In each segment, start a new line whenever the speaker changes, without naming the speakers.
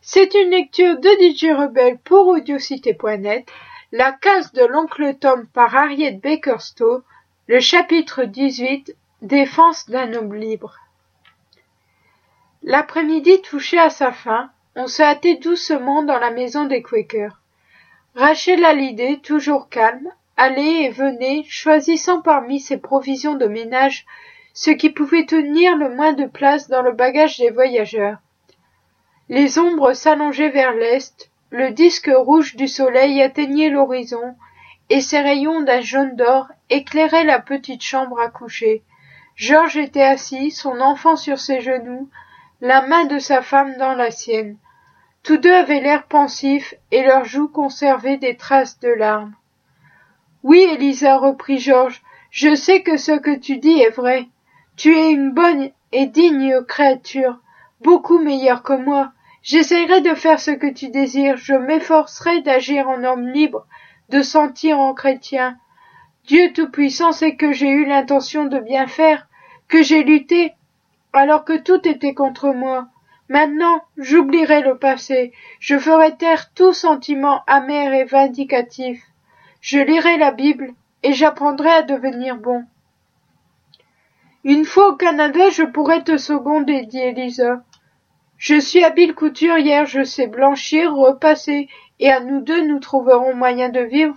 C'est une lecture de DJ Rebelle pour Audiocité.net, La case de l'oncle Tom par Harriet Baker Stowe, le chapitre 18, Défense d'un homme libre. L'après-midi touchait à sa fin, on se hâtait doucement dans la maison des Quakers. Rachel Hallyday, toujours calme, allait et venait, choisissant parmi ses provisions de ménage ce qui pouvait tenir le moins de place dans le bagage des voyageurs. Les ombres s'allongeaient vers l'est, le disque rouge du soleil atteignait l'horizon, et ses rayons d'un jaune d'or éclairaient la petite chambre à coucher. George était assis, son enfant sur ses genoux, la main de sa femme dans la sienne. Tous deux avaient l'air pensifs, et leurs joues conservaient des traces de larmes. « Oui, Elisa, reprit George, je sais que ce que tu dis est vrai. Tu es une bonne et digne créature, beaucoup meilleure que moi. J'essayerai de faire ce que tu désires, je m'efforcerai d'agir en homme libre, de sentir en chrétien. Dieu Tout-Puissant sait que j'ai eu l'intention de bien faire, que j'ai lutté, alors que tout était contre moi. Maintenant, j'oublierai le passé, je ferai taire tout sentiment amer et vindicatif. Je lirai la Bible, et j'apprendrai à devenir bon. Une fois au Canada, je pourrai te seconder, dit Elisa. Je suis habile couturière, je sais blanchir, repasser, et à nous deux nous trouverons moyen de vivre.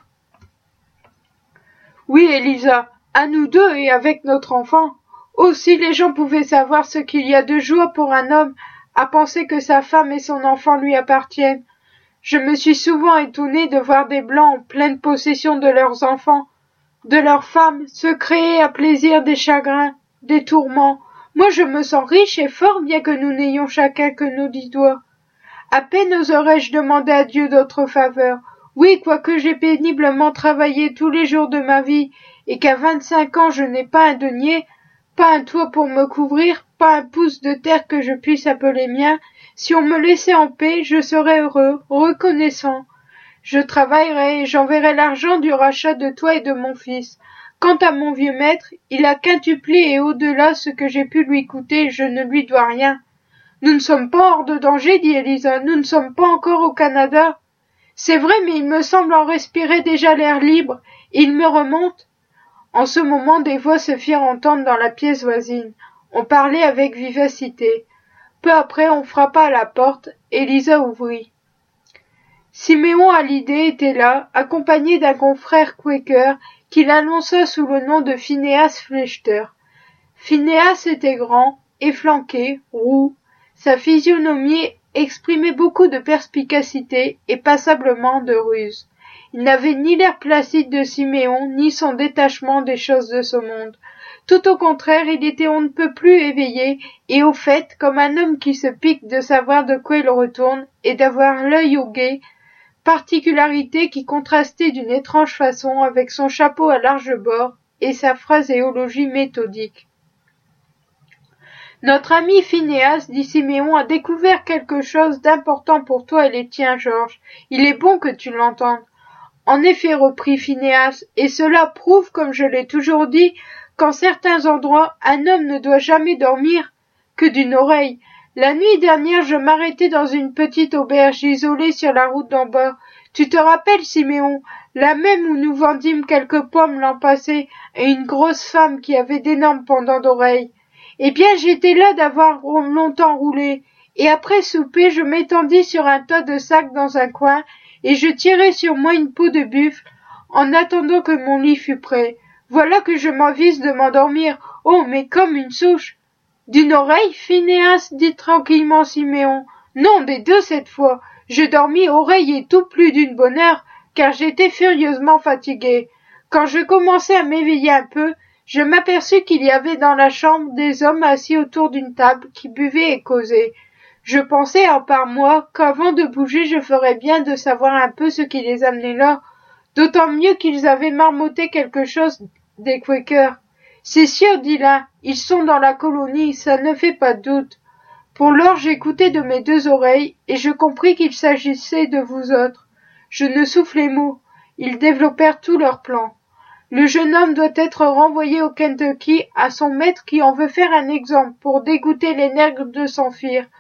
Oui, Elisa, à nous deux et avec notre enfant. Oh, si les gens pouvaient savoir ce qu'il y a de joie pour un homme à penser que sa femme et son enfant lui appartiennent. Je me suis souvent étonnée de voir des Blancs en pleine possession de leurs enfants, de leurs femmes, se créer à plaisir des chagrins, des tourments. Moi, je me sens riche et fort, bien que nous n'ayons chacun que nos 10 doigts. À peine oserais-je demander à Dieu d'autres faveurs. Oui, quoique j'ai péniblement travaillé tous les jours de ma vie, et qu'à 25 ans je n'ai pas un denier, pas un toit pour me couvrir, pas un pouce de terre que je puisse appeler mien, si on me laissait en paix, je serais heureux, reconnaissant. Je travaillerai et j'enverrai l'argent du rachat de toi et de mon fils. Quant à mon vieux maître, il a quintuplé et au-delà ce que j'ai pu lui coûter, je ne lui dois rien. Nous ne sommes pas hors de danger, dit Elisa, nous ne sommes pas encore au Canada. C'est vrai, mais il me semble en respirer déjà l'air libre, et il me remonte. En ce moment, des voix se firent entendre dans la pièce voisine. On parlait avec vivacité. Peu après, on frappa à la porte, Elisa ouvrit. Siméon Hallyday était là, accompagné d'un confrère Quaker, qui l'annonça sous le nom de Phineas Fletcher. Phineas était grand, efflanqué, roux. Sa physionomie exprimait beaucoup de perspicacité et passablement de ruse. Il n'avait ni l'air placide de Siméon, ni son détachement des choses de ce monde. Tout au contraire, il était on ne peut plus éveillé et au fait, comme un homme qui se pique de savoir de quoi il retourne et d'avoir l'œil au guet, particularité qui contrastait d'une étrange façon avec son chapeau à large bord et sa phraséologie méthodique. Notre ami Phineas, dit Siméon, a découvert quelque chose d'important pour toi et les tiens, George. Il est bon que tu l'entendes. En effet, reprit Phineas, et cela prouve, comme je l'ai toujours dit, qu'en certains endroits, un homme ne doit jamais dormir que d'une oreille. La nuit dernière, je m'arrêtais dans une petite auberge isolée sur la route d'en bas. Tu te rappelles, Siméon, la même où nous vendîmes quelques pommes l'an passé à une grosse femme qui avait d'énormes pendants d'oreilles. Eh bien, j'étais là d'avoir longtemps roulé, et après souper, je m'étendis sur un tas de sacs dans un coin, et je tirai sur moi une peau de buffle, en attendant que mon lit fût prêt. Voilà que je m'avise de m'endormir. Oh, mais comme une souche. D'une oreille, Phineas, dit tranquillement Siméon. Non, des deux cette fois. Je dormis oreille et tout plus d'une bonne heure, car j'étais furieusement fatigué. Quand je commençai à m'éveiller un peu, je m'aperçus qu'il y avait dans la chambre des hommes assis autour d'une table qui buvaient et causaient. Je pensais en part moi qu'avant de bouger je ferais bien de savoir un peu ce qui les amenait là, d'autant mieux qu'ils avaient marmotté quelque chose des Quakers. C'est sûr, dit l'un, ils sont dans la colonie, ça ne fait pas de doute. Pour lors j'écoutai de mes 2 oreilles, et je compris qu'il s'agissait de vous autres. Je ne soufflai mot. Ils développèrent tout leur plan. Le jeune homme doit être renvoyé au Kentucky à son maître qui en veut faire un exemple pour dégoûter les nègres de s'enfuir.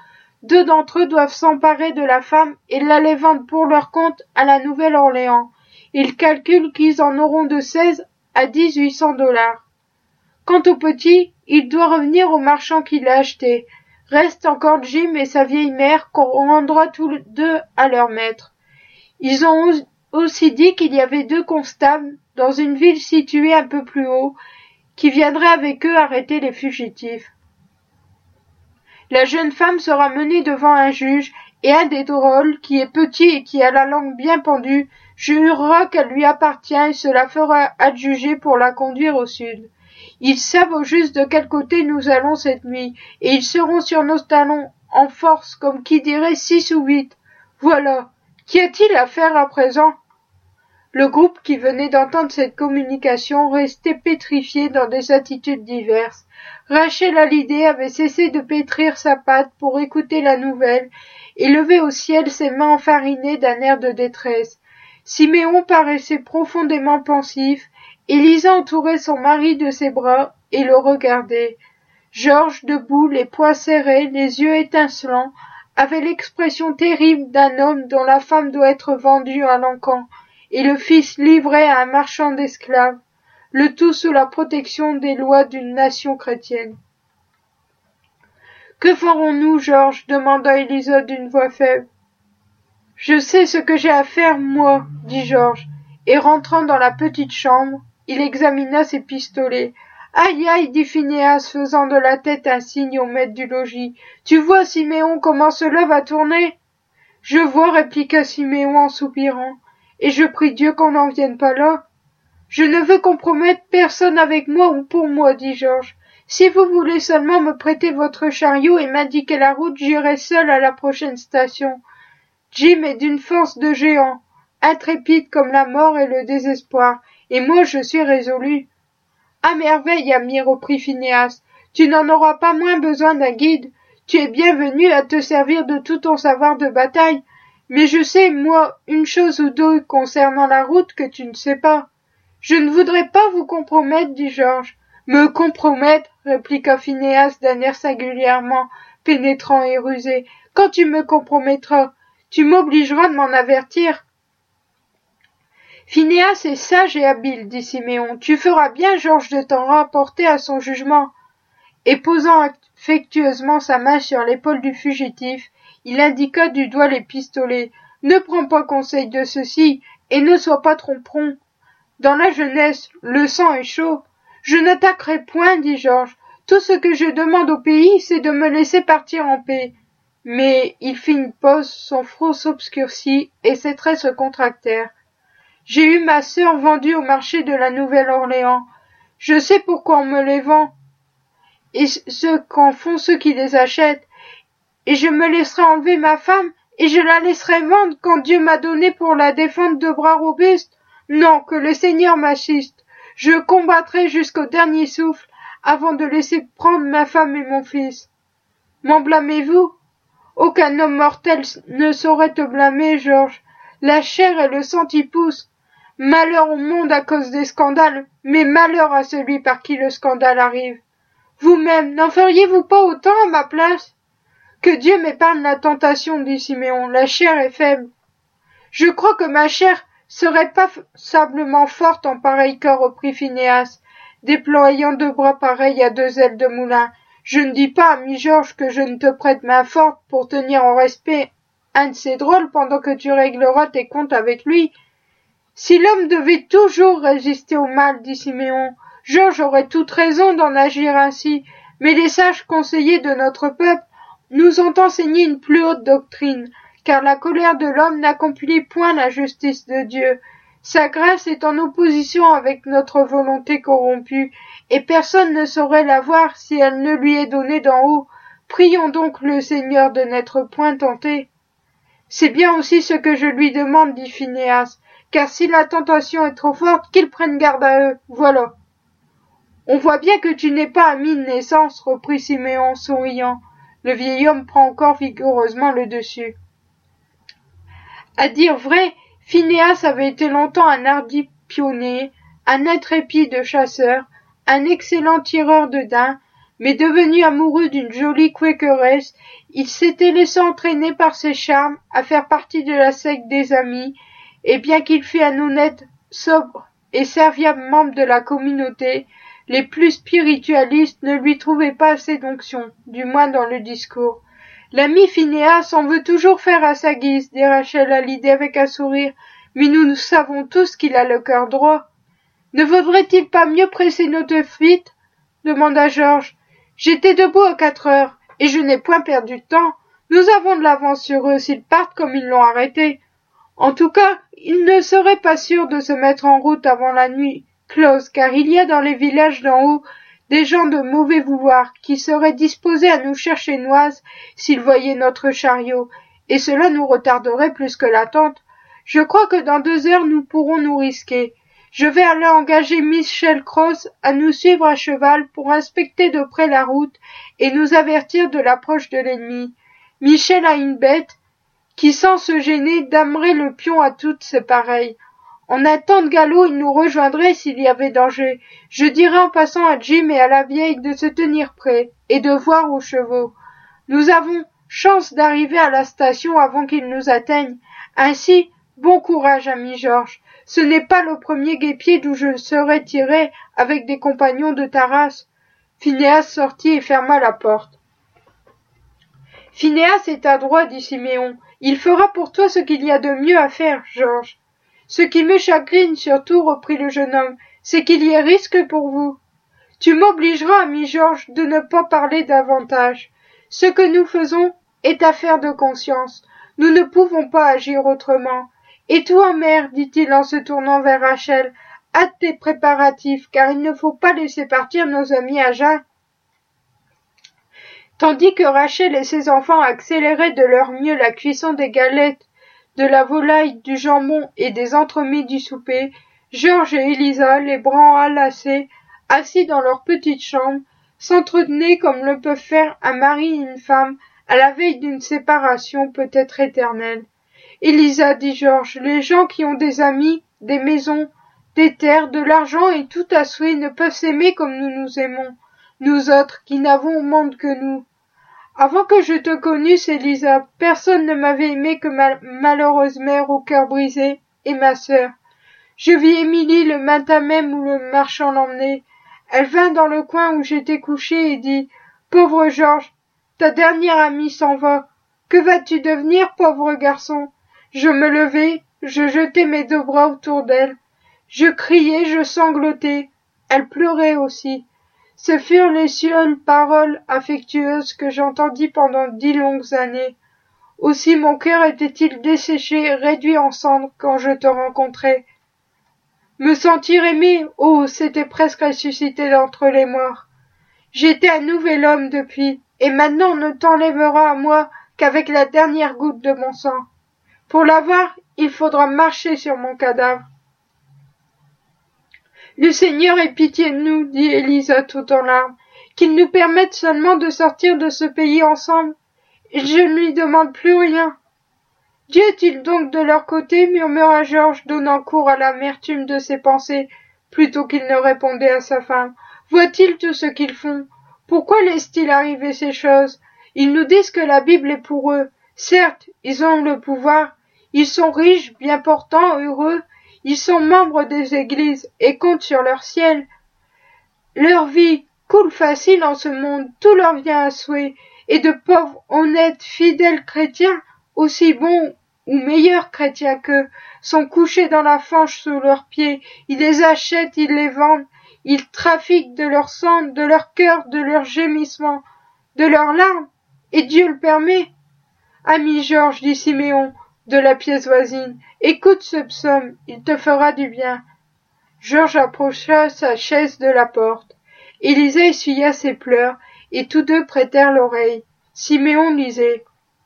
2 d'entre eux doivent s'emparer de la femme et l'aller vendre pour leur compte à la Nouvelle-Orléans. Ils calculent qu'ils en auront de 16 à 1800 $. Quant au petit, il doit revenir au marchand qui l'a acheté. Reste encore Jim et sa vieille mère qu'on rendra tous deux à leur maître. Ils ont aussi dit qu'il y avait 2 constables dans une ville située un peu plus haut qui viendraient avec eux arrêter les fugitifs. La jeune femme sera menée devant un juge et un des drôles, qui est petit et qui a la langue bien pendue, jurera qu'elle lui appartient et se la fera adjuger pour la conduire au sud. Ils savent au juste de quel côté nous allons cette nuit, et ils seront sur nos talons, en force, comme qui dirait 6 ou 8. Voilà. Qu'y a-t-il à faire à présent? Le groupe qui venait d'entendre cette communication restait pétrifié dans des attitudes diverses. Rachel Hallyday avait cessé de pétrir sa pâte pour écouter la nouvelle et levait au ciel ses mains enfarinées d'un air de détresse. Siméon paraissait profondément pensif, et Lisa entourait son mari de ses bras et le regardait. Georges, debout, les poings serrés, les yeux étincelants, avait l'expression terrible d'un homme dont la femme doit être vendue à l'encan, et le fils livré à un marchand d'esclaves, le tout sous la protection des lois d'une nation chrétienne. « Que ferons-nous, Georges » demanda Élisa d'une voix faible. « Je sais ce que j'ai à faire, moi, » dit Georges, et rentrant dans la petite chambre, il examina ses pistolets. « Aïe, aïe » dit Phinéas, faisant de la tête un signe au maître du logis. « Tu vois, Siméon, comment cela va tourner ?» « Je vois, » répliqua Siméon en soupirant, « et je prie Dieu qu'on n'en vienne pas là. »« Je ne veux compromettre personne avec moi ou pour moi, » dit Georges. « Si vous voulez seulement me prêter votre chariot et m'indiquer la route, j'irai seul à la prochaine station. Jim est d'une force de géant, intrépide comme la mort et le désespoir, et moi je suis résolu. »« À merveille, ami, reprit Phinéas, tu n'en auras pas moins besoin d'un guide. Tu es bienvenu à te servir de tout ton savoir de bataille, mais je sais, moi, une chose ou deux concernant la route que tu ne sais pas. »« Je ne voudrais pas vous compromettre, dit Georges. »« Me compromettre, répliqua Phinéas d'un air singulièrement pénétrant et rusé. Quand tu me compromettras, tu m'obligeras de m'en avertir. » Phinéas est sage et habile, dit Siméon. Tu feras bien, Georges, de t'en rapporter à son jugement. Et posant affectueusement sa main sur l'épaule du fugitif, il indiqua du doigt les pistolets. Ne prends pas conseil de ceci, et ne sois pas tromperon. Dans la jeunesse, le sang est chaud. Je n'attaquerai point, dit Georges. Tout ce que je demande au pays, c'est de me laisser partir en paix. Mais il fit une pause, son front s'obscurcit, et ses traits se contractèrent. J'ai eu ma sœur vendue au marché de la Nouvelle-Orléans. Je sais pourquoi on me les vend, et ce qu'en font ceux qui les achètent. Et je me laisserai enlever ma femme, et je la laisserai vendre quand Dieu m'a donné pour la défendre de bras robustes. Non, que le Seigneur m'assiste. Je combattrai jusqu'au dernier souffle avant de laisser prendre ma femme et mon fils. M'en blâmez-vous? Aucun homme mortel ne saurait te blâmer, Georges. La chair et le sang y poussent. Malheur au monde à cause des scandales, mais malheur à celui par qui le scandale arrive. Vous-même, n'en feriez-vous pas autant à ma place? Que Dieu m'épargne la tentation, dit Siméon, la chair est faible. Je crois que ma chair serait passablement forte en pareil cas, reprit Phinéas, déployant 2 bras pareils à 2 ailes de moulin. Je ne dis pas, ami Georges, que je ne te prête main forte pour tenir en respect un de ces drôles pendant que tu régleras tes comptes avec lui. Si l'homme devait toujours résister au mal, dit Siméon, Georges aurait toute raison d'en agir ainsi, mais les sages conseillers de notre peuple nous ont enseigné une plus haute doctrine, car la colère de l'homme n'accomplit point la justice de Dieu. Sa grâce est en opposition avec notre volonté corrompue, et personne ne saurait la voir si elle ne lui est donnée d'en haut. Prions donc le Seigneur de n'être point tenté. C'est bien aussi ce que je lui demande, dit Phinéas, car si la tentation est trop forte, qu'il prenne garde à eux. Voilà. On voit bien que tu n'es pas ami de naissance, reprit Siméon en souriant. Le vieil homme prend encore vigoureusement le dessus. À dire vrai, Phinéas avait été longtemps un hardi pionnier, un intrépide chasseur, un excellent tireur de daims, mais devenu amoureux d'une jolie quakeresse, il s'était laissé entraîner par ses charmes à faire partie de la secte des amis, et bien qu'il fût un honnête, sobre et serviable membre de la communauté, les plus spiritualistes ne lui trouvaient pas assez d'onction, du moins dans le discours. L'ami Phinéas en veut toujours faire à sa guise, dit Rachel à l'idée avec un sourire, mais nous savons tous qu'il a le cœur droit. Ne vaudrait-il pas mieux presser notre fuite? Demanda Georges. J'étais debout à 4 heures, et je n'ai point perdu de temps. Nous avons de l'avance sur eux s'ils partent comme ils l'ont arrêté. En tout cas, ils ne seraient pas sûrs de se mettre en route avant la nuit close, car il y a dans les villages d'en haut des gens de mauvais vouloir qui seraient disposés à nous chercher noises s'ils voyaient notre chariot, et cela nous retarderait plus que l'attente. Je crois que dans 2 heures nous pourrons nous risquer. Je vais aller engager Michel Cross à nous suivre à cheval pour inspecter de près la route et nous avertir de l'approche de l'ennemi. Michel a une bête qui, sans se gêner, damerait le pion à toutes ses pareilles. En un temps de galop, il nous rejoindrait s'il y avait danger. Je dirai en passant à Jim et à la vieille de se tenir prêts et de voir aux chevaux. Nous avons chance d'arriver à la station avant qu'ils nous atteignent. Ainsi, bon courage, ami Georges. Ce n'est pas le premier guêpier d'où je serai tiré avec des compagnons de ta race. Phinéas sortit et ferma la porte. Phinéas est adroit, dit Siméon. Il fera pour toi ce qu'il y a de mieux à faire, Georges. Ce qui me chagrine surtout, reprit le jeune homme, c'est qu'il y ait risque pour vous. Tu m'obligeras, ami Georges, de ne pas parler davantage. Ce que nous faisons est affaire de conscience. Nous ne pouvons pas agir autrement. Et toi, mère, dit-il en se tournant vers Rachel, hâte tes préparatifs, car il ne faut pas laisser partir nos amis à jeun. Tandis que Rachel et ses enfants accéléraient de leur mieux la cuisson des galettes, de la volaille, du jambon et des entremets du souper, Georges et Élisa, les bras enlacés, assis dans leur petite chambre, s'entretenaient comme le peuvent faire un mari et une femme à la veille d'une séparation peut-être éternelle. Élisa, dit Georges, les gens qui ont des amis, des maisons, des terres, de l'argent et tout à souhait ne peuvent s'aimer comme nous nous aimons, nous autres qui n'avons au monde que nous. Avant que je te connusse, Élisa, personne ne m'avait aimé que ma malheureuse mère au cœur brisé et ma sœur. Je vis Émilie le matin même où le marchand l'emmenait. Elle vint dans le coin où j'étais couché et dit « Pauvre Georges, ta dernière amie s'en va. Que vas-tu devenir, pauvre garçon ?» Je me levai, je jetai mes 2 bras autour d'elle. Je criai, je sanglotai. Elle pleurait aussi. Ce furent les seules paroles affectueuses que j'entendis pendant 10 longues années. Aussi mon cœur était-il desséché, réduit en cendres quand je te rencontrai. Me sentir aimé, oh, c'était presque ressusciter d'entre les morts. J'étais un nouvel homme depuis, et maintenant on ne t'enlèvera à moi qu'avec la dernière goutte de mon sang. Pour l'avoir, il faudra marcher sur mon cadavre. Le Seigneur ait pitié de nous, dit Élisa tout en larmes, qu'il nous permette seulement de sortir de ce pays ensemble, et je ne lui demande plus rien. Dieu est-il donc de leur côté, murmura Georges, donnant cours à l'amertume de ses pensées, plutôt qu'il ne répondait à sa femme. Voit-il tout ce qu'ils font? Pourquoi laissent-ils arriver ces choses? Ils nous disent que la Bible est pour eux. Certes, ils ont le pouvoir, ils sont riches, bien portants, heureux, ils sont membres des églises et comptent sur leur ciel. Leur vie coule facile en ce monde, tout leur vient à souhait, et de pauvres, honnêtes, fidèles chrétiens, aussi bons ou meilleurs chrétiens qu'eux, sont couchés dans la fange sous leurs pieds, ils les achètent, ils les vendent, ils trafiquent de leur sang, de leur cœur, de leurs gémissements, de leurs larmes, et Dieu le permet. Ami Georges, dit Siméon, de la pièce voisine, écoute ce psaume, il te fera du bien. Georges approcha sa chaise de la porte. Élisa essuya ses pleurs, et tous deux prêtèrent l'oreille. Siméon lisait.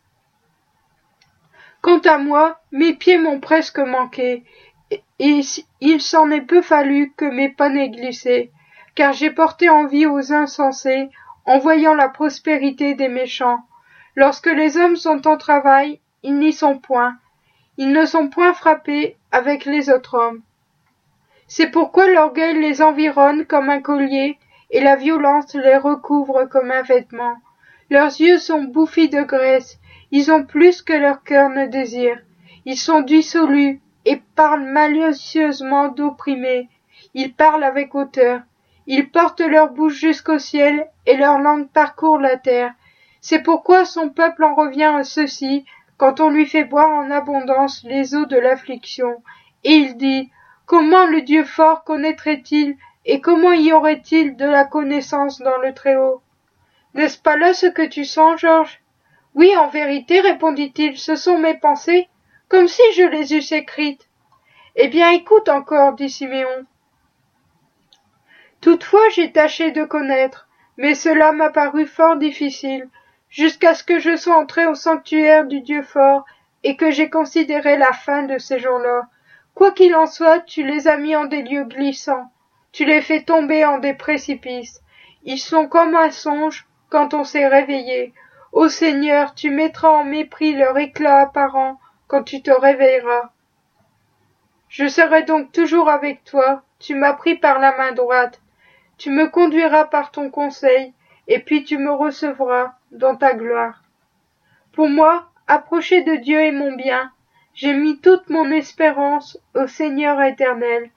Quant à moi, mes pieds m'ont presque manqué, et il s'en est peu fallu que mes pas n'aient glissé, car j'ai porté envie aux insensés, en voyant la prospérité des méchants. Lorsque les hommes sont en travail, ils n'y sont point. Ils ne sont point frappés avec les autres hommes. C'est pourquoi l'orgueil les environne comme un collier, et la violence les recouvre comme un vêtement. Leurs yeux sont bouffis de graisse, ils ont plus que leur cœur ne désire. Ils sont dissolus et parlent malicieusement d'opprimés. Ils parlent avec hauteur. Ils portent leur bouche jusqu'au ciel et leur langue parcourt la terre. C'est pourquoi son peuple en revient à ceci quand on lui fait boire en abondance les eaux de l'affliction. Et il dit, comment le Dieu fort connaîtrait-il et comment y aurait-il de la connaissance dans le Très-Haut? N'est-ce pas là ce que tu sens, Georges? Oui, en vérité, répondit-il, ce sont mes pensées, comme si je les eusse écrites. Eh bien, écoute encore, dit Siméon. Toutefois, j'ai tâché de connaître, mais cela m'a paru fort difficile, jusqu'à ce que je sois entré au sanctuaire du Dieu fort et que j'ai considéré la fin de ces jours-là. Quoi qu'il en soit, tu les as mis en des lieux glissants, tu les fais tomber en des précipices. Ils sont comme un songe quand on s'est réveillé. Ô Seigneur, tu mettras en mépris leur éclat apparent quand tu te réveilleras. Je serai donc toujours avec toi, tu m'as pris par la main droite, tu me conduiras par ton conseil, et puis tu me recevras dans ta gloire. Pour moi, approcher de Dieu est mon bien, j'ai mis toute mon espérance au Seigneur éternel.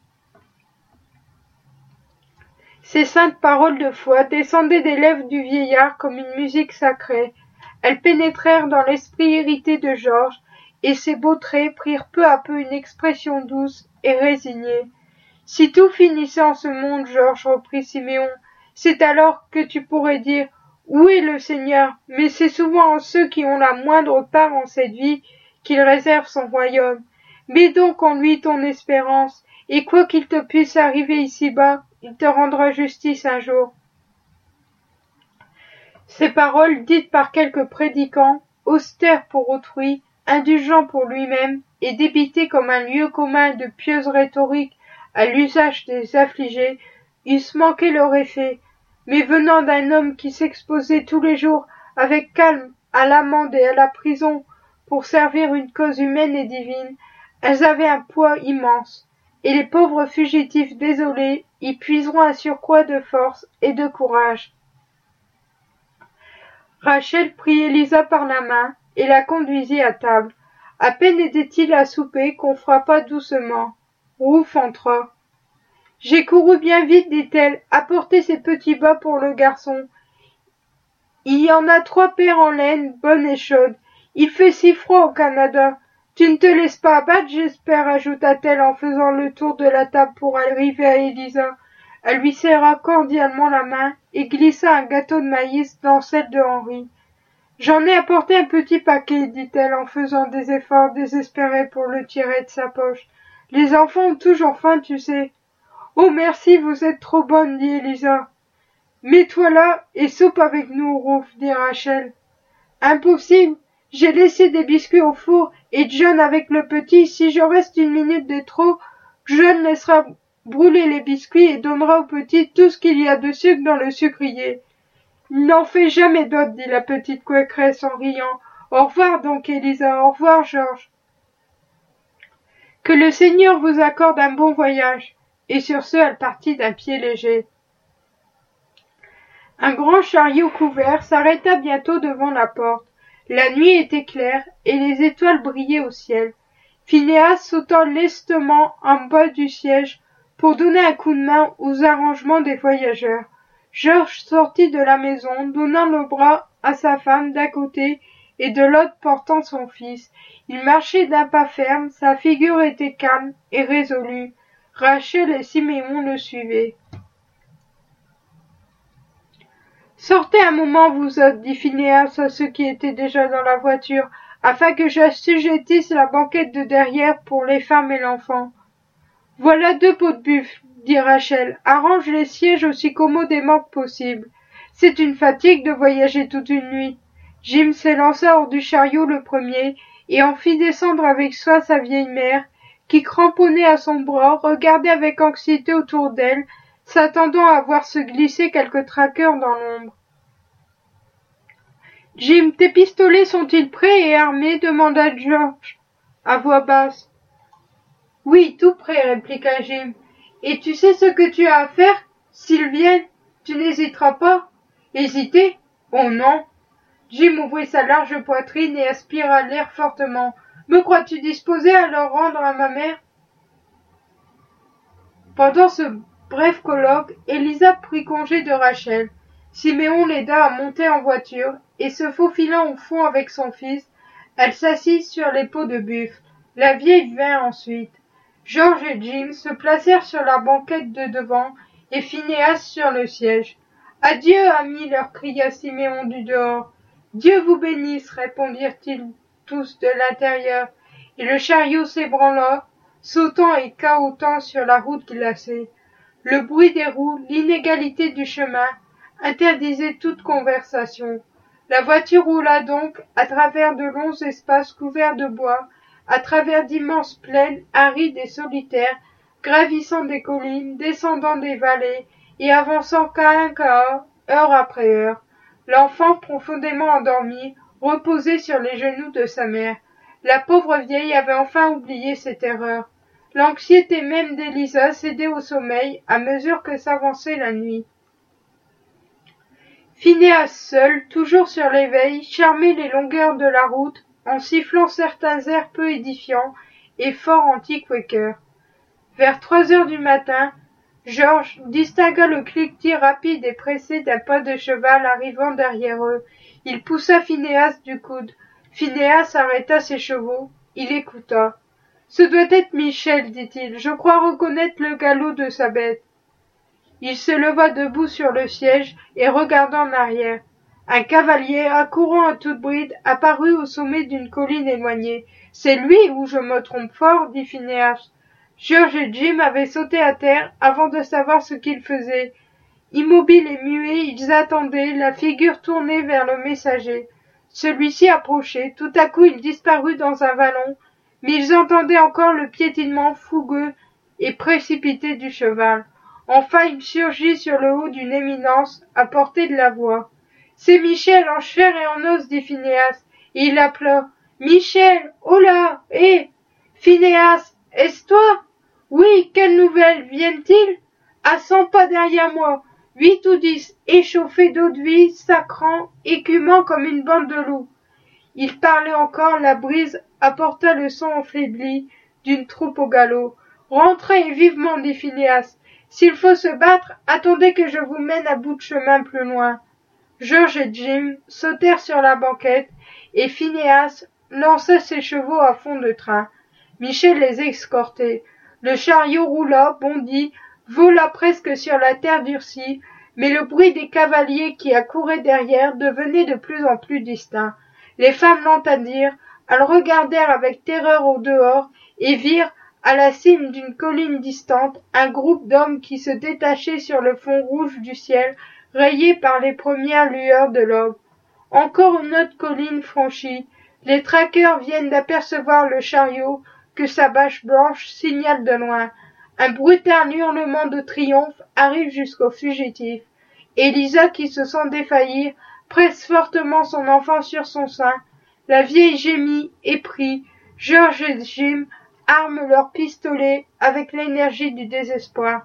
Ces saintes paroles de foi descendaient des lèvres du vieillard comme une musique sacrée. Elles pénétrèrent dans l'esprit irrité de Georges, et ses beaux traits prirent peu à peu une expression douce et résignée. Si tout finissait en ce monde, Georges, reprit Siméon, c'est alors que tu pourrais dire « Où est le Seigneur ?» Mais c'est souvent en ceux qui ont la moindre part en cette vie qu'il réserve son royaume. Mets donc en lui ton espérance, et quoi qu'il te puisse arriver ici-bas, il te rendra justice un jour. Ces paroles dites par quelques prédicants, austères pour autrui, indulgents pour lui-même, et débités comme un lieu commun de pieuse rhétorique à l'usage des affligés, eussent manqué leur effet, mais venant d'un homme qui s'exposait tous les jours avec calme à l'amende et à la prison pour servir une cause humaine et divine, elles avaient un poids immense, et les pauvres fugitifs désolés y puiseront un surcroît de force et de courage. Rachel prit Élisa par la main et la conduisit à table. À peine était-il à souper qu'on frappa doucement. Rouf entra. « J'ai couru bien vite, dit-elle, apporter ces petits bas pour le garçon. Il y en a 3 paires en laine, bonnes et chaudes. Il fait si froid au Canada. Tu ne te laisses pas abattre, j'espère, ajouta-t-elle en faisant le tour de la table pour arriver à Élisa. Elle lui serra cordialement la main et glissa un gâteau de maïs dans celle de Henri. « J'en ai apporté un petit paquet, dit-elle en faisant des efforts désespérés pour le tirer de sa poche. Les enfants ont toujours faim, tu sais. Oh merci, vous êtes trop bonne, dit Élisa. Mets-toi là et soupe avec nous, Rouf, dit Rachel. Impossible, j'ai laissé des biscuits au four et John avec le petit, si je reste 1 minute de trop, John laissera brûler les biscuits et donnera au petit tout ce qu'il y a de sucre dans le sucrier. Il n'en fait jamais d'autre, dit la petite Quakeresse en riant. Au revoir donc, Élisa, au revoir, Georges. Que le Seigneur vous accorde un bon voyage. Et sur ce, elle partit d'un pied léger. Un grand chariot couvert s'arrêta bientôt devant la porte. La nuit était claire et les étoiles brillaient au ciel. Phinéas sauta lestement en bas du siège pour donner un coup de main aux arrangements des voyageurs. Georges sortit de la maison, donnant le bras à sa femme d'un côté et de l'autre portant son fils. Il marchait d'un pas ferme, sa figure était calme et résolue. Rachel et Siméon le suivaient. « Sortez un moment, vous autres, dit Phinéas à ceux qui étaient déjà dans la voiture, afin que j'assujettisse la banquette de derrière pour les femmes et l'enfant. »« Voilà 2 pots de buffle, dit Rachel. Arrange les sièges aussi commodément que possible. C'est une fatigue de voyager toute une nuit. Jim s'élança hors du chariot le premier et en fit descendre avec soin sa vieille mère, qui, cramponnée à son bras, regardait avec anxiété autour d'elle, s'attendant à voir se glisser quelque traqueur dans l'ombre. « Jim, tes pistolets sont-ils prêts et armés ?» demanda George, à voix basse. « Oui, tout prêt, répliqua Jim. « Et tu sais ce que tu as à faire, s'ils viennent ? Tu n'hésiteras pas? Hésiter? Oh non! Jim ouvrit sa large poitrine et aspira l'air fortement. Me crois-tu disposé à le rendre à ma mère? Pendant ce bref colloque, Elisa prit congé de Rachel. Siméon l'aida à monter en voiture, et se faufilant au fond avec son fils, elle s'assit sur les peaux de buffle. La vieille vint ensuite. George et Jim se placèrent sur la banquette de devant, et Phinéas sur le siège. Adieu, amis, leur cria Siméon du dehors. Dieu vous bénisse, répondirent-ils tous de l'intérieur, et le chariot s'ébranla, sautant et cahotant sur la route glacée. Le bruit des roues, l'inégalité du chemin, interdisaient toute conversation. La voiture roula donc à travers de longs espaces couverts de bois, à travers d'immenses plaines arides et solitaires, gravissant des collines, descendant des vallées, et avançant qu'à heure après heure. L'enfant, profondément endormi, reposait sur les genoux de sa mère. La pauvre vieille avait enfin oublié ses terreurs. L'anxiété même d'Élisa cédait au sommeil à mesure que s'avançait la nuit. Phinéas seul, toujours sur l'éveil, charmait les longueurs de la route en sifflant certains airs peu édifiants et fort anti-quakers. Vers 3 heures du matin, George distingua le cliquetis rapide et pressé d'un pas de cheval arrivant derrière eux. Il poussa Phinéas du coude. Phinéas arrêta ses chevaux. Il écouta. « Ce doit être Michel, dit-il. Je crois reconnaître le galop de sa bête. » Il se leva debout sur le siège et regarda en arrière. Un cavalier, accourant à toute bride, apparut au sommet d'une colline éloignée. « C'est lui ou je me trompe fort, dit Phinéas. George et Jim avaient sauté à terre avant de savoir ce qu'ils faisaient. Immobiles et muets, ils attendaient, la figure tournée vers le messager. Celui-ci approchait, tout à coup il disparut dans un vallon, mais ils entendaient encore le piétinement fougueux et précipité du cheval. Enfin il surgit sur le haut d'une éminence, à portée de la voix. « C'est Michel en chair et en os, dit Phinéas, et il appela. « Michel, oh là, hé, Phinéas, est-ce toi? Oui, quelles nouvelles viennent-ils? À 100 pas derrière moi, 8 ou 10, échauffés d'eau-de-vie, sacrant, écumant comme une bande de loups. » Il parlait encore, la brise apporta le son affaibli d'une troupe au galop. « Rentrez vivement, dit Phinéas. S'il faut se battre, attendez que je vous mène à bout de chemin plus loin. » George et Jim sautèrent sur la banquette, et Phinéas lança ses chevaux à fond de train. Michel les escortait. Le chariot roula, bondit, vola presque sur la terre durcie, mais le bruit des cavaliers qui accouraient derrière devenait de plus en plus distinct. Les femmes l'entendirent, elles regardèrent avec terreur au dehors et virent, à la cime d'une colline distante, un groupe d'hommes qui se détachaient sur le fond rouge du ciel, rayé par les premières lueurs de l'aube. Encore une autre colline franchie. Les traqueurs viennent d'apercevoir le chariot que sa bâche blanche signale de loin. Un brutal hurlement de triomphe arrive jusqu'aux fugitifs. Élisa, qui se sent défaillir, presse fortement son enfant sur son sein. La vieille gémit, épris. George et Jim arment leurs pistolets avec l'énergie du désespoir.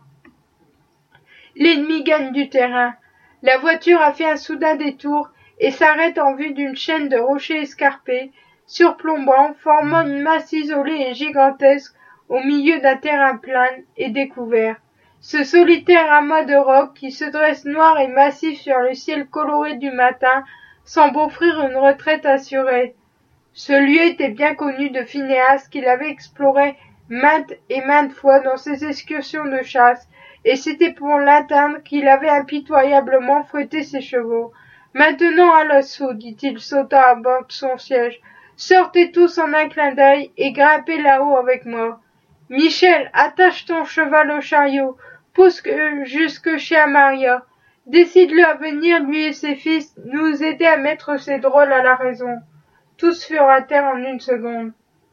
L'ennemi gagne du terrain. La voiture a fait un soudain détour et s'arrête en vue d'une chaîne de rochers escarpés, surplombant, formant une masse isolée et gigantesque au milieu d'un terrain plat et découvert. Ce solitaire amas de rocs qui se dresse noir et massif sur le ciel coloré du matin semble offrir une retraite assurée. Ce lieu était bien connu de Phinéas qui l'avait exploré maintes et maintes fois dans ses excursions de chasse, et c'était pour l'atteindre qu'il avait impitoyablement fouetté ses chevaux. « Maintenant à l'assaut, dit-il, sautant à bord de son siège. Sortez tous en un clin d'œil et grimpez là-haut avec moi. Michel, attache ton cheval au chariot, pousse jusque chez Amaria. Décide-le à venir, lui et ses fils, nous aider à mettre ces drôles à la raison. » Tous furent à terre en une seconde.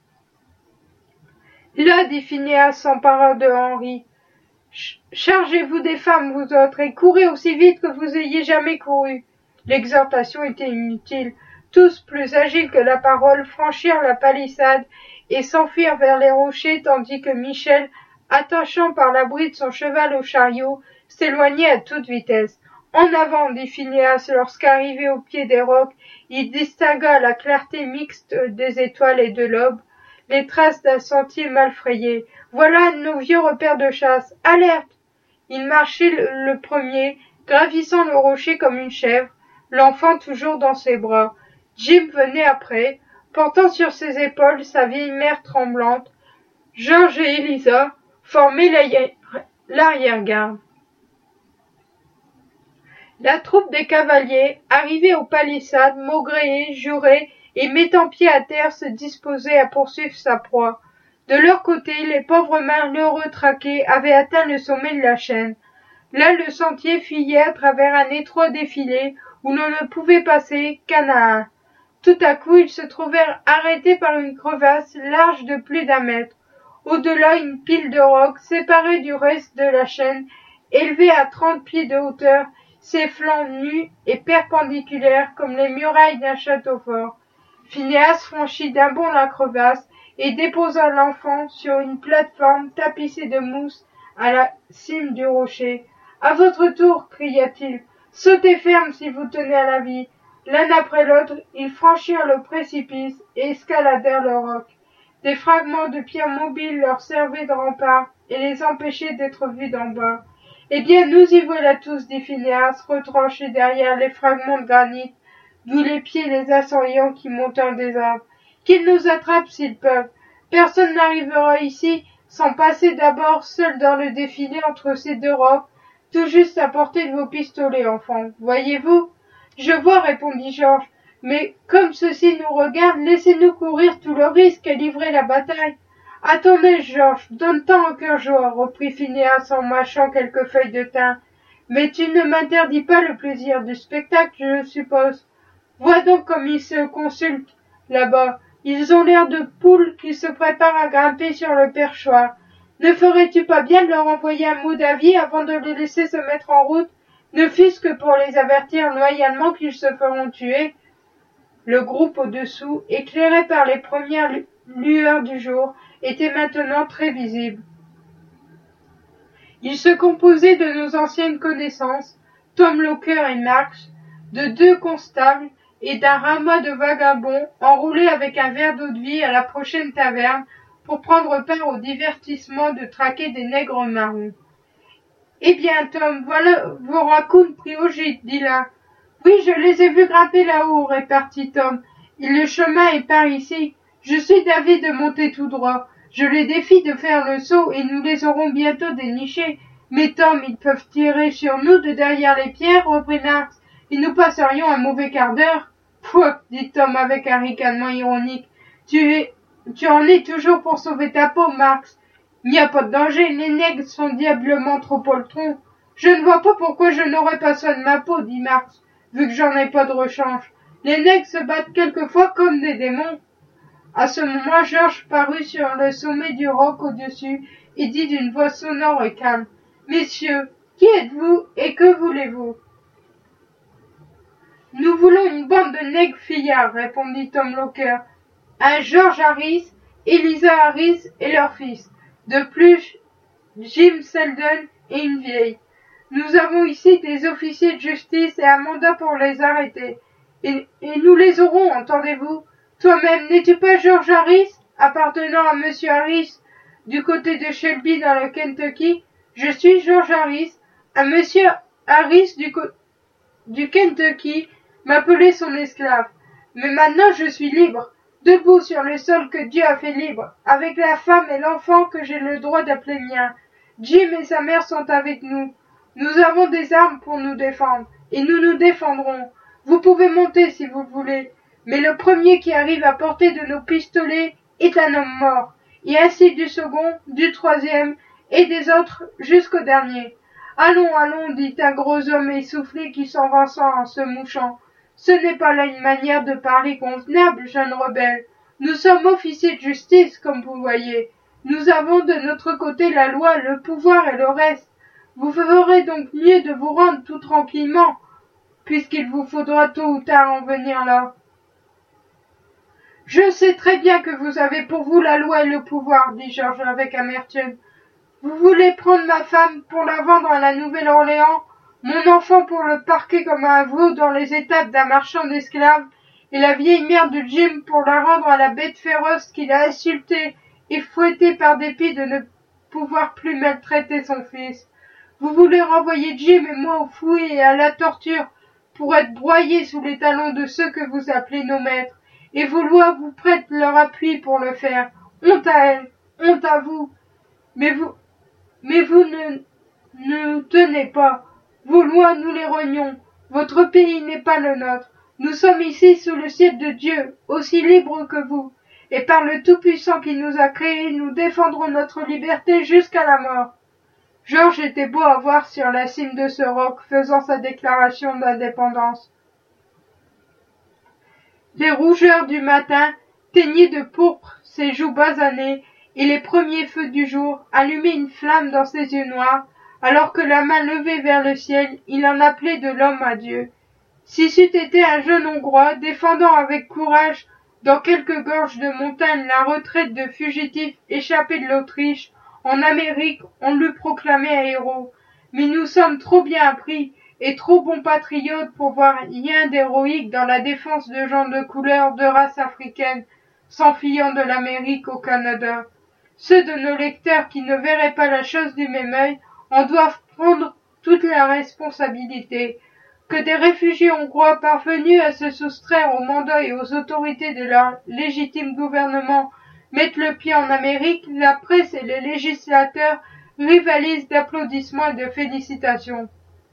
« Là, dit Phinéas, s'emparant de Henri. Chargez-vous des femmes, vous autres, et courez aussi vite que vous ayez jamais couru. » L'exhortation était inutile. Tous, plus agiles que la parole, franchirent la palissade et s'enfuirent vers les rochers, tandis que Michel, attachant par la bride son cheval au chariot, s'éloignait à toute vitesse. En avant, dit Phinéas, lorsqu'arrivé au pied des rocs, il distingua à la clarté mixte des étoiles et de l'aube les traces d'un sentier mal frayé. Voilà nos vieux repères de chasse. Alerte! Il marchait le premier, gravissant le rocher comme une chèvre, l'enfant toujours dans ses bras. Jim venait après, portant sur ses épaules sa vieille mère tremblante. George et Eliza formaient l'arrière-garde. La troupe des cavaliers, arrivée aux palissades, maugréait, jurait et mettant pied à terre se disposait à poursuivre sa proie. De leur côté, les pauvres malheureux traqués avaient atteint le sommet de la chaîne. Là, le sentier fuyait à travers un étroit défilé où l'on ne pouvait passer qu'à un. Tout à coup, ils se trouvèrent arrêtés par une crevasse large de plus d'1 mètre. Au-delà, une pile de rocs, séparée du reste de la chaîne, élevée à 30 pieds de hauteur, ses flancs nus et perpendiculaires comme les murailles d'un château fort. Phinéas franchit d'un bond la crevasse et déposa l'enfant sur une plate-forme tapissée de mousse à la cime du rocher. « À votre tour, cria-t-il, sautez ferme si vous tenez à la vie. » L'un après l'autre, ils franchirent le précipice et escaladèrent le roc. Des fragments de pierres mobiles leur servaient de rempart et les empêchaient d'être vus d'en bas. « Eh bien, nous y voilà tous, dit Phinéas, retranché derrière les fragments de granit, d'où les pieds les assaillants qui montent des arbres. Qu'ils nous attrapent s'ils peuvent. Personne n'arrivera ici sans passer d'abord seul dans le défilé entre ces 2 rocs, tout juste à portée de vos pistolets, enfants. Voyez-vous? Je vois, répondit George, mais comme ceux-ci nous regardent, laissez-nous courir tout le risque et livrer la bataille. Attendez, George, donne temps au cœur joie, reprit Phinéas en mâchant quelques feuilles de thym. Mais tu ne m'interdis pas le plaisir du spectacle, je suppose. Vois donc comme ils se consultent, là-bas. Ils ont l'air de poules qui se préparent à grimper sur le perchoir. Ne ferais-tu pas bien de leur envoyer un mot d'avis avant de les laisser se mettre en route, ne fût-ce que pour les avertir loyalement qu'ils se feront tuer? Le groupe au-dessous, éclairé par les premières lueurs du jour, était maintenant très visible. Il se composait de nos anciennes connaissances, Tom Locker et Marx, de 2 constables et d'un ramas de vagabonds enroulés avec un verre d'eau-de-vie à la prochaine taverne pour prendre part au divertissement de traquer des nègres marrons. « Eh bien, Tom, voilà vos raccoons pris au gîte, dit l'un. « Oui, je les ai vus grimper là-haut, répartit Tom. « Le chemin est par ici. Je suis d'avis de monter tout droit. Je les défie de faire le saut et nous les aurons bientôt dénichés. Mais Tom, ils peuvent tirer sur nous de derrière les pierres, reprit Marx, et nous passerions un mauvais quart d'heure. »« Pouah, dit Tom avec un ricanement ironique. Tu en es toujours pour sauver ta peau, Marx. Il n'y a pas de danger, les nègres sont diablement trop poltrons. Je ne vois pas pourquoi je n'aurais pas soin de ma peau, dit Marx, vu que j'en ai pas de rechange. Les nègres se battent quelquefois comme des démons. À ce moment, Georges parut sur le sommet du roc au-dessus et dit d'une voix sonore et calme. « Messieurs, qui êtes-vous et que voulez-vous » ? « Nous voulons une bande de nègres fillards, répondit Tom Locker. Un George Harris, Eliza Harris et leur fils. De plus, Jim Selden et une vieille. Nous avons ici des officiers de justice et un mandat pour les arrêter. Et nous les aurons, entendez-vous? Toi-même, n'es-tu pas George Harris, appartenant à Monsieur Harris, du côté de Shelby dans le Kentucky? Je suis George Harris. Un Monsieur Harris du Kentucky m'appelait son esclave. Mais maintenant je suis libre, debout sur le sol que Dieu a fait libre, avec la femme et l'enfant que j'ai le droit d'appeler mien. Jim et sa mère sont avec nous. Nous avons des armes pour nous défendre, et nous nous défendrons. Vous pouvez monter si vous voulez, mais le premier qui arrive à portée de nos pistolets est un homme mort, et ainsi du second, du troisième, et des autres jusqu'au dernier. Allons, allons, dit un gros homme essoufflé qui s'avança en se mouchant. Ce n'est pas là une manière de parler convenable, jeune rebelle. Nous sommes officiers de justice, comme vous voyez. Nous avons de notre côté la loi, le pouvoir et le reste. Vous ferez donc mieux de vous rendre tout tranquillement, puisqu'il vous faudra tôt ou tard en venir là. Je sais très bien que vous avez pour vous la loi et le pouvoir, dit Georges avec amertume. Vous voulez prendre ma femme pour la vendre à la Nouvelle-Orléans? Mon enfant pour le parquer comme un veau dans les étapes d'un marchand d'esclaves, et la vieille mère de Jim pour la rendre à la bête féroce qu'il a insultée et fouettée par dépit de ne pouvoir plus maltraiter son fils. Vous voulez renvoyer Jim et moi au fouet et à la torture pour être broyés sous les talons de ceux que vous appelez nos maîtres, et vos lois vous prêtent leur appui pour le faire. Honte à elles, honte à vous. Mais vous ne tenez pas. Vos lois, nous les renions. Votre pays n'est pas le nôtre. Nous sommes ici sous le ciel de Dieu, aussi libres que vous. Et par le Tout-Puissant qui nous a créés, nous défendrons notre liberté jusqu'à la mort. George était beau à voir sur la cime de ce roc, faisant sa déclaration d'indépendance. Les rougeurs du matin teignaient de pourpre ses joues basanées, et les premiers feux du jour allumaient une flamme dans ses yeux noirs, alors que la main levée vers le ciel, il en appelait de l'homme à Dieu. Si c'eût été un jeune Hongrois, défendant avec courage, dans quelque gorge de montagne, la retraite de fugitifs échappés de l'Autriche, en Amérique, on l'eût proclamé un héros. Mais nous sommes trop bien appris et trop bons patriotes pour voir rien d'héroïque dans la défense de gens de couleur de race africaine, s'enfuyant de l'Amérique au Canada. Ceux de nos lecteurs qui ne verraient pas la chose du même œil en doivent prendre toute la responsabilité. Que des réfugiés hongrois parvenus à se soustraire au mandat et aux autorités de leur légitime gouvernement mettent le pied en Amérique, la presse et les législateurs rivalisent d'applaudissements et de félicitations.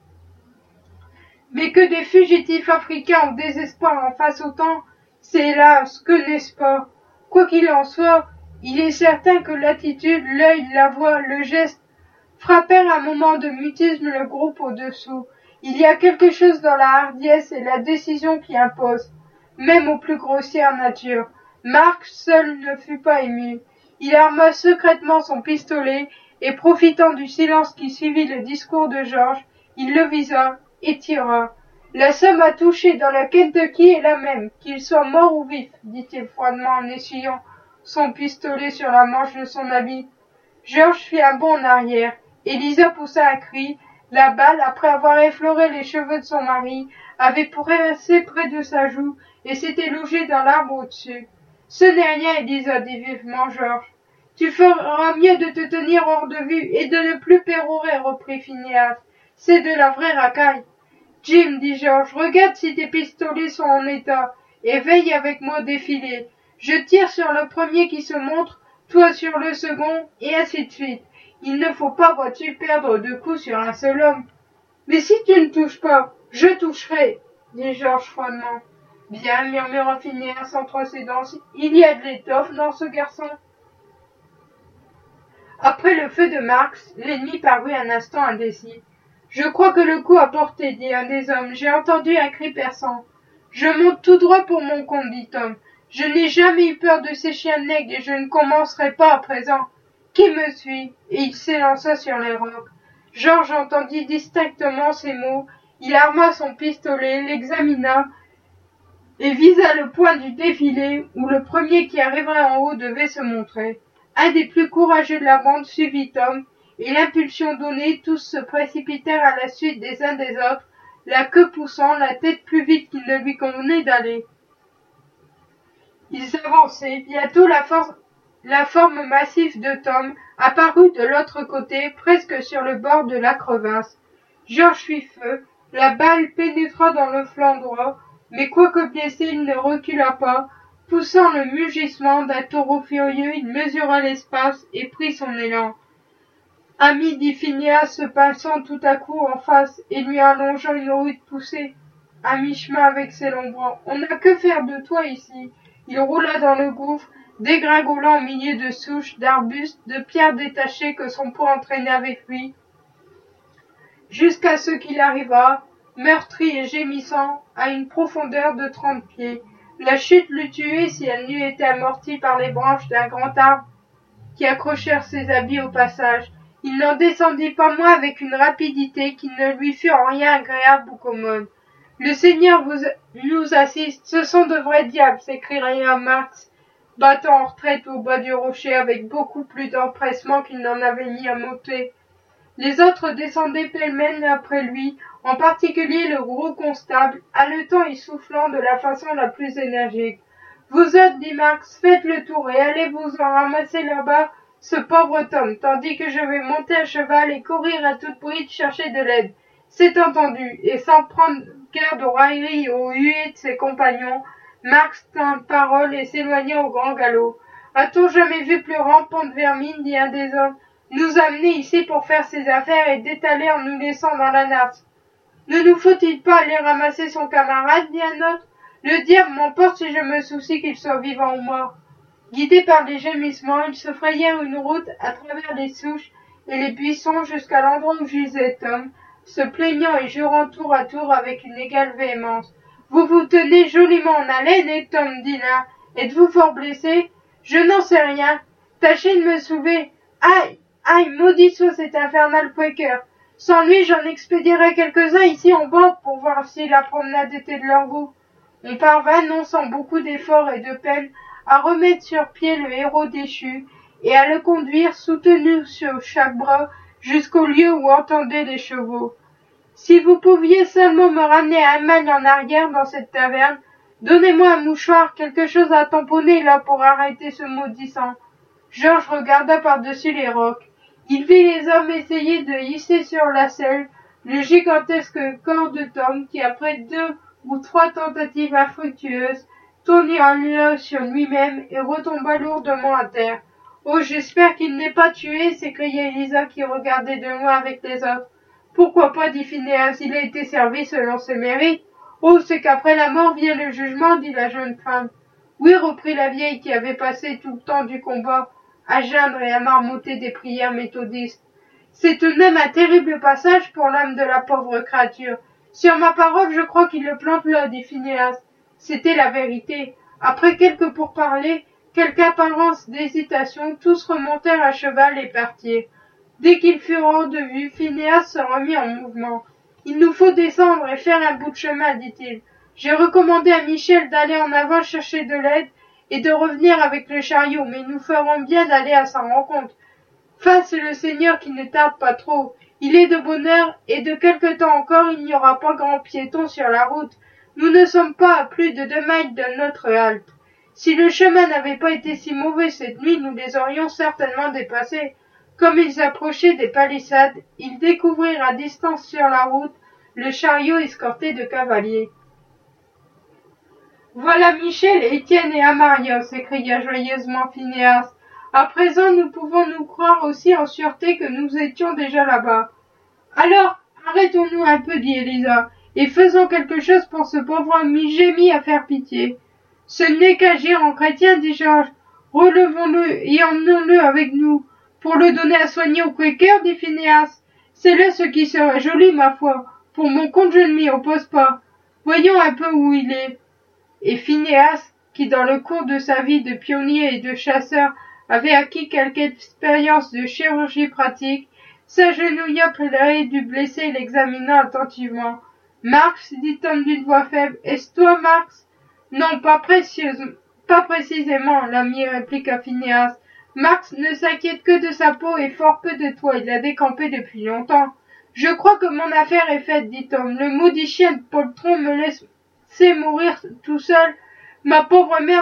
Mais que des fugitifs africains au désespoir en fassent autant, c'est hélas que n'est-ce pas. Quoi qu'il en soit, il est certain que l'attitude, l'œil, la voix, le geste frappèrent un moment de mutisme le groupe au-dessous. Il y a quelque chose dans la hardiesse et la décision qui impose, même aux plus grossières natures. Marc seul ne fut pas ému. Il arma secrètement son pistolet et, profitant du silence qui suivit le discours de George, il le visa et tira. La somme à toucher dans la Kentucky est la même, qu'il soit mort ou vif, dit-il froidement en essuyant son pistolet sur la manche de son habit. George fit un bond en arrière. Elisa poussa un cri. La balle, après avoir effleuré les cheveux de son mari, avait passé près de sa joue et s'était logée dans l'arbre au-dessus. Ce n'est rien, Elisa, dit vivement George. Tu feras mieux de te tenir hors de vue et de ne plus pérorer, reprit Phineas. C'est de la vraie racaille. Jim, dit George, regarde si tes pistolets sont en état et veille avec moi au défilé. Je tire sur le premier qui se montre, toi sur le second, et ainsi de suite. Il ne faut pas, vois-tu, perdre 2 coups sur un seul homme. Mais si tu ne touches pas, je toucherai, dit George froidement. Bien, murmura Phineas entre ses dents, il y a de l'étoffe dans ce garçon. Après le feu de Marx, l'ennemi parut un instant indécis. Je crois que le coup a porté, dit un des hommes. J'ai entendu un cri perçant. Je monte tout droit pour mon compte, dit Tom. Je n'ai jamais eu peur de ces chiens nègres et je ne commencerai pas à présent. Qui me suit? Et il s'élança sur les rocs. George entendit distinctement ces mots. Il arma son pistolet, l'examina et visa le point du défilé où le premier qui arriverait en haut devait se montrer. Un des plus courageux de la bande suivit Tom, et l'impulsion donnée, tous se précipitèrent à la suite des uns des autres, la queue poussant, la tête plus vite qu'il ne lui convenait d'aller. Ils avançaient. Bientôt la forme massive de Tom apparut de l'autre côté, presque sur le bord de la crevasse. George fit feu. La balle pénétra dans le flanc droit, mais quoique blessé, il ne recula pas. Poussant le mugissement d'un taureau furieux, il mesura l'espace et prit son élan. Ami, dit Phineas, se passant tout à coup en face et lui allongeant une rude poussée. À mi-chemin avec ses longs bras. On n'a que faire de toi ici. Il roula dans le gouffre, dégringolant au milieu de souches, d'arbustes, de pierres détachées que son poids entraînait avec lui, jusqu'à ce qu'il arriva, meurtri et gémissant, à une profondeur de 30 pieds. La chute l'eût tué si elle n'eût été amortie par les branches d'un grand arbre qui accrochèrent ses habits au passage. Il n'en descendit pas moins avec une rapidité qui ne lui fut en rien agréable ou commode. Le Seigneur nous assiste, ce sont de vrais diables, s'écria Marx, battant en retraite au bas du rocher avec beaucoup plus d'empressement qu'il n'en avait mis à monter. Les autres descendaient pêle-mêle après lui, en particulier le gros constable, haletant et soufflant de la façon la plus énergique. Vous autres, dit Marx, faites le tour et allez vous en ramasser là-bas ce pauvre Tom, tandis que je vais monter à cheval et courir à toute bride chercher de l'aide. C'est entendu, et sans prendre garde aux railleries et aux huées de ses compagnons, Marx tint parole et s'éloigna au grand galop. A-t-on jamais vu plus rampante vermine, dit un des hommes, nous amener ici pour faire ses affaires et d'étaler en nous laissant dans la nasse. Ne nous faut-il pas aller ramasser son camarade, dit un autre. Le diable m'emporte si je me soucie qu'il soit vivant ou mort. Guidés par les gémissements, ils se frayèrent une route à travers les souches et les buissons jusqu'à l'endroit où gisait Tom, se plaignant et jurant tour à tour avec une égale véhémence. Vous vous tenez joliment en haleine, et Tom, dit l'un. Êtes-vous fort blessé? Je n'en sais rien. Tâchez de me soulever. Aïe! Aïe! Maudit soit cet infernal Quaker! Sans lui, j'en expédierais quelques-uns ici en bas pour voir si la promenade était de leur goût. On parvint, non sans beaucoup d'efforts et de peine, à remettre sur pied le héros déchu et à le conduire soutenu sur chaque bras jusqu'au lieu où entendaient les chevaux. Si vous pouviez seulement me ramener un mille en arrière dans cette taverne, donnez-moi un mouchoir, quelque chose à tamponner là pour arrêter ce maudissant. Georges regarda par-dessus les rocs. Il vit les hommes essayer de hisser sur la selle le gigantesque corps de Tom qui, après 2 ou 3 tentatives infructueuses, tourna sur lui-même et retomba lourdement à terre. « Oh, j'espère qu'il n'est pas tué !» s'écria Elisa qui regardait de loin avec les autres. « Pourquoi pas ?» dit Phinéas, « il a été servi selon ses mérites. »« Oh, c'est qu'après la mort vient le jugement, » dit la jeune femme. « Oui, reprit la vieille qui avait passé tout le temps du combat à geindre et à marmotter des prières méthodistes. « C'est tout de même un terrible passage pour l'âme de la pauvre créature. Sur ma parole, je crois qu'il le plante là, dit Phinéas. C'était la vérité. Après quelques pourparlers, quelque apparence d'hésitation, tous remontèrent à cheval et partirent. Dès qu'ils furent hors de vue, Phinéas se remit en mouvement. « Il nous faut descendre et faire un bout de chemin, dit-il. J'ai recommandé à Michel d'aller en avant chercher de l'aide et de revenir avec le chariot, mais nous ferons bien d'aller à sa rencontre. Fasse le Seigneur qui ne tarde pas trop. Il est de bonne heure, et de quelque temps encore il n'y aura pas grand piéton sur la route. Nous ne sommes pas à plus de 2 milles de notre halte. Si le chemin n'avait pas été si mauvais cette nuit, nous les aurions certainement dépassés. » Comme ils approchaient des palissades, ils découvrirent à distance sur la route le chariot escorté de cavaliers. « Voilà Michel, Étienne et Amaria !» s'écria joyeusement Phinéas. « À présent, nous pouvons nous croire aussi en sûreté que nous étions déjà là-bas. »« Alors, arrêtons-nous un peu, dit Elisa, et faisons quelque chose pour ce pauvre homme gémit à faire pitié. »« Ce n'est qu'agir en chrétien, dit Georges. Relevons-le et emmenons-le avec nous. » Pour le donner à soigner au Quaker, dit Phinéas. C'est là ce qui serait joli, ma foi. Pour mon compte, je ne m'y oppose pas. Voyons un peu où il est. Et Phinéas, qui dans le cours de sa vie de pionnier et de chasseur avait acquis quelque expérience de chirurgie pratique, s'agenouilla près du blessé et l'examina attentivement. « Marx, dit Tom d'une voix faible, est-ce toi, Marx? »« Non, pas précisément, l'ami répliqua Phinéas. Marx ne s'inquiète que de sa peau et fort peu de toi, il a décampé depuis longtemps. Je crois que mon affaire est faite, dit Tom. Le maudit chien de poltron me laissait mourir tout seul. Ma pauvre mère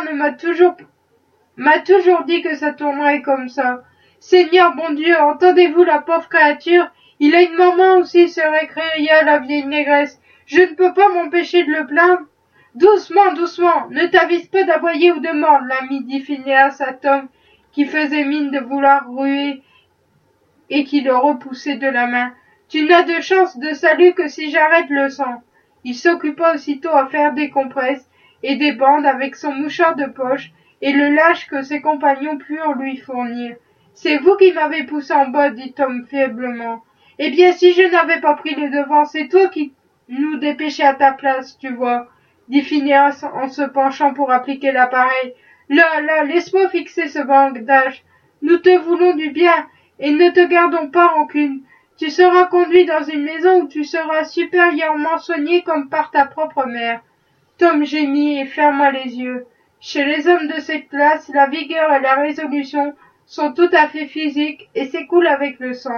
m'a toujours dit que ça tournerait comme ça. Seigneur bon Dieu, entendez-vous la pauvre créature? Il a une maman aussi, se récria la vieille négresse. Je ne peux pas m'empêcher de le plaindre. Doucement, doucement, ne t'avise pas d'aboyer ou de mordre, l'ami, dit Phinéas à Tom, qui faisait mine de vouloir ruer et qui le repoussait de la main. Tu n'as de chance de salut que si j'arrête le sang. Il s'occupa aussitôt à faire des compresses et des bandes avec son mouchoir de poche et le lâche que ses compagnons purent lui fournir. C'est vous qui m'avez poussé en bas, dit Tom faiblement. Eh bien, si je n'avais pas pris le devant, c'est toi qui nous dépêchais à ta place, tu vois, dit Phinéas en se penchant pour appliquer l'appareil. Là, laisse-moi fixer ce bandage. Nous te voulons du bien, et ne te gardons pas rancune. Tu seras conduit dans une maison où tu seras supérieurement soigné comme par ta propre mère. Tom gémit et ferma les yeux. Chez les hommes de cette classe, la vigueur et la résolution sont tout à fait physiques et s'écoulent avec le sang.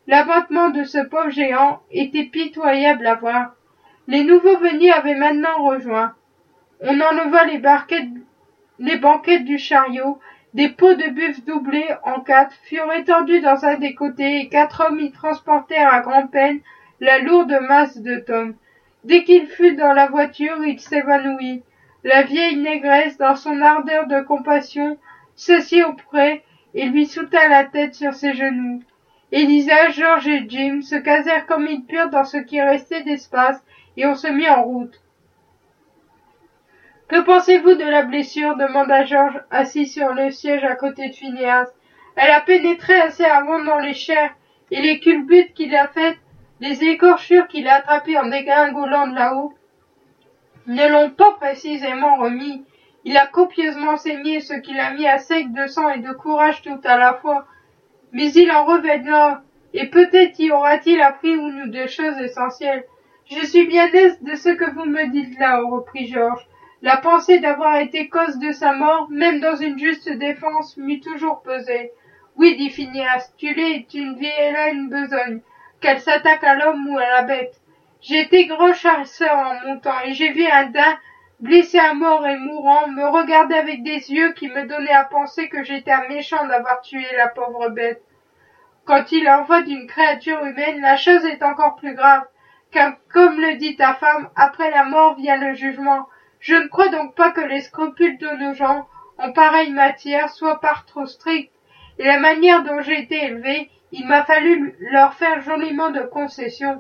L'abattement de ce pauvre géant était pitoyable à voir. Les nouveaux venus avaient maintenant rejoint. On enleva les banquettes du chariot, des pots de buffle doublés en 4 furent étendus dans un des côtés et 4 hommes y transportèrent à grand-peine la lourde masse de Tom. Dès qu'il fut dans la voiture, il s'évanouit. La vieille négresse, dans son ardeur de compassion, s'assit auprès et lui soutint la tête sur ses genoux. Elisa, George et Jim se casèrent comme ils purent dans ce qui restait d'espace et on se mit en route. « Que pensez-vous de la blessure » demanda George, assis sur le siège à côté de Phineas. « Elle a pénétré assez avant dans les chairs, et les culbutes qu'il a faites, les écorchures qu'il a attrapées en dégringolant de là-haut, ne l'ont pas précisément remis. Il a copieusement saigné, ce qui l'a mis à sec de sang et de courage tout à la fois. Mais il en reviendra, et peut-être y aura-t-il appris une ou deux choses essentielles. Je suis bien aise de ce que vous me dites là, reprit George. La pensée d'avoir été cause de sa mort, même dans une juste défense, m'eût toujours pesé. Oui, dit Phineas, Tulé est une vilaine besogne, qu'elle s'attaque à l'homme ou à la bête. J'ai été grand chasseur en montant, et j'ai vu un daim, blessé à mort et mourant, me regarder avec des yeux qui me donnaient à penser que j'étais un méchant d'avoir tué la pauvre bête. Quand il en va d'une créature humaine, la chose est encore plus grave, car, comme le dit ta femme, après la mort vient le jugement. Je ne crois donc pas que les scrupules de nos gens, en pareille matière, soient par trop stricts, et la manière dont j'ai été élevé, il m'a fallu leur faire joliment de concessions.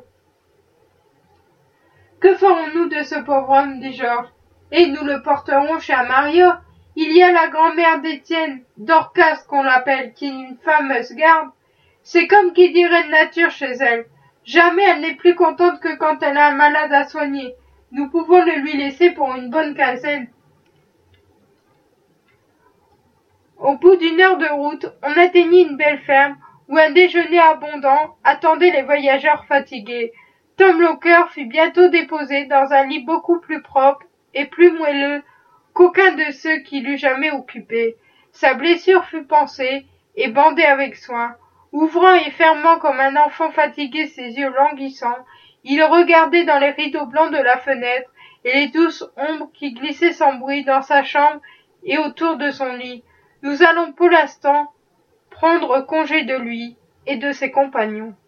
Que ferons-nous de ce pauvre homme, dit George, et nous le porterons chez Maria. Il y a la grand-mère d'Étienne, Dorcas qu'on l'appelle, qui est une fameuse garde. C'est comme qui dirait de nature chez elle. Jamais elle n'est plus contente que quand elle a un malade à soigner. Nous pouvons le lui laisser pour une bonne quinzaine. Au bout d'une heure de route, on atteignit une belle ferme où un déjeuner abondant attendait les voyageurs fatigués. Tom Locker fut bientôt déposé dans un lit beaucoup plus propre et plus moelleux qu'aucun de ceux qu'il eût jamais occupé. Sa blessure fut pansée et bandée avec soin. Ouvrant et fermant comme un enfant fatigué ses yeux languissants, il regardait dans les rideaux blancs de la fenêtre et les douces ombres qui glissaient sans bruit dans sa chambre et autour de son lit. Nous allons pour l'instant prendre congé de lui et de ses compagnons.